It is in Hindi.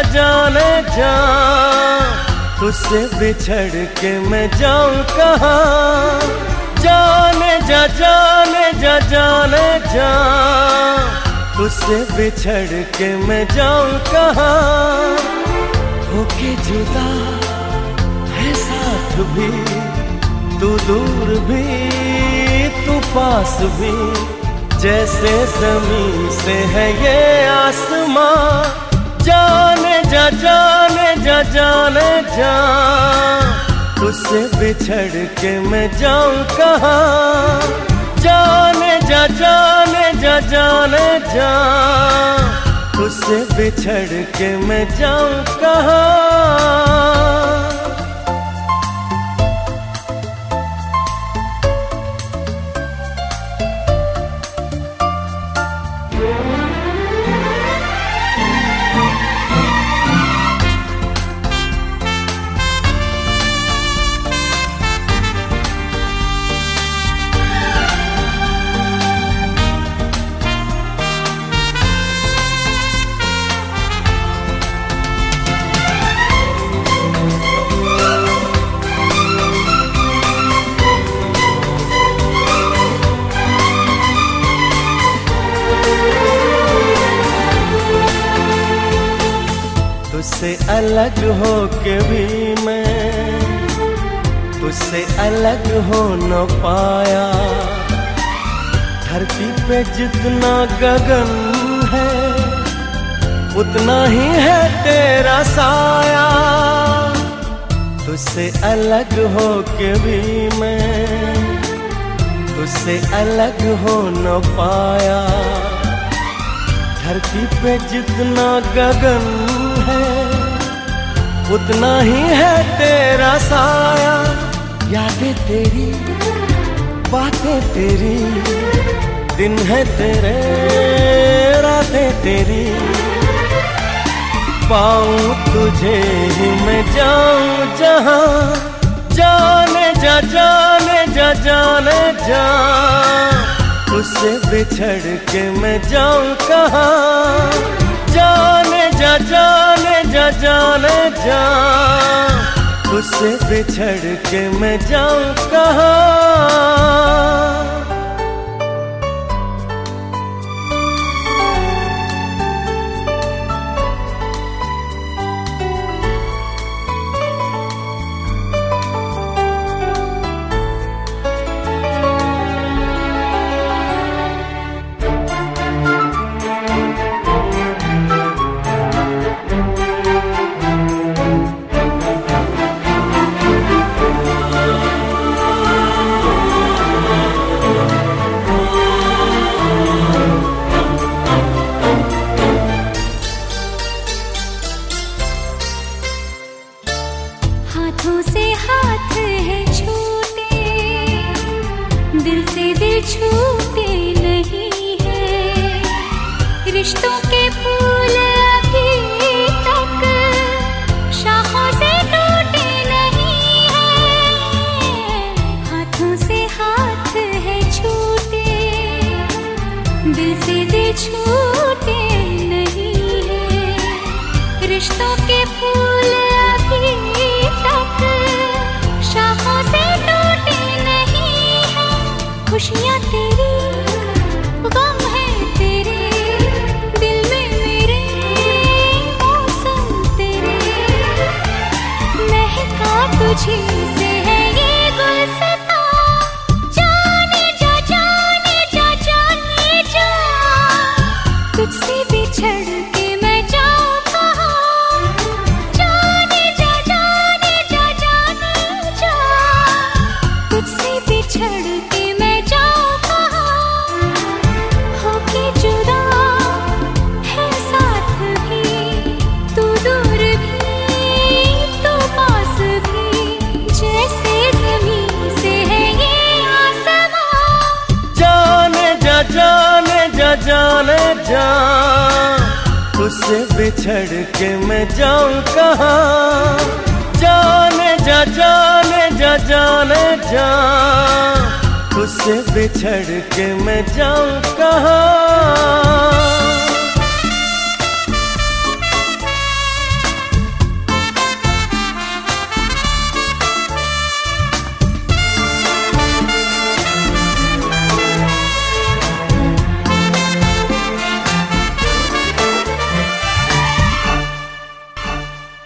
जाने जा, तुझसे बिछड़ के मैं जाऊं कहाँ। जाने जा जाने जा जाने जा, तुझसे बिछड़ के मैं जाऊं कहाँ। होके जुदा है साथ भी, तू दूर भी तू पास भी, जैसे ज़मीन से है ये आसमां। जाने जा जाने जा जाने जा, तुझसे बिछड़ के मैं जाऊं कहाँ। जाने जा जाने जा जाने जा, तुझसे बिछड़ के मैं जाऊं कहाँ। तुझसे अलग हो के भी मैं तुझसे अलग हो न पाया। धरती पे जितना गगन है उतना ही है तेरा साया। तुझसे अलग हो के भी मैं तुझसे अलग हो न पाया। धरती पे जितना गगन है उतना ही है तेरा साया। यादें तेरी बातें तेरी, दिन है तेरे रातें तेरी। पाऊं तुझे ही मैं जाऊं जहां। जाने जा जाने जा जाने जा, तुझसे बिछड़ के मैं जाऊं कहाँ। जाने जा जाने जा जाने जा, तुझसे बिछड़ के मैं जाऊं कहाँ। हाथों से हाथ है छूटे, दिल से दिल छूटे नहीं है। रिश्तों के फूल अभी तक शाखों से टूटे नहीं है। हाथों से हाथ है छूटे, दिल से दिल छूटे नहीं है। रिश्तों के फूल अभी शाखों से टूटे नहीं है। खुशियाँ तेरी गम है तेरे, दिल में मेरे मौसम तेरे। महका तुझी से है ये गुलसिता। जाने जा जाने जा जाने जा, तुझसे बिछड़ के मैं जाऊँ कहाँ। जाने जा जाने जा जाने जा, तुझसे बिछड़ के मैं जाऊँ कहाँ। होके जुदा है साथ भी, तू दूर भी तू पास भी, जैसे ज़मीन से है ये आसमां। जाने जा जाने जा जाने जा, तुझसे बिछड़ के मैं जाऊं कहाँ। जाने जा जाने जा जाने जा, तुझसे बिछड़ के मैं जाऊं कहाँ।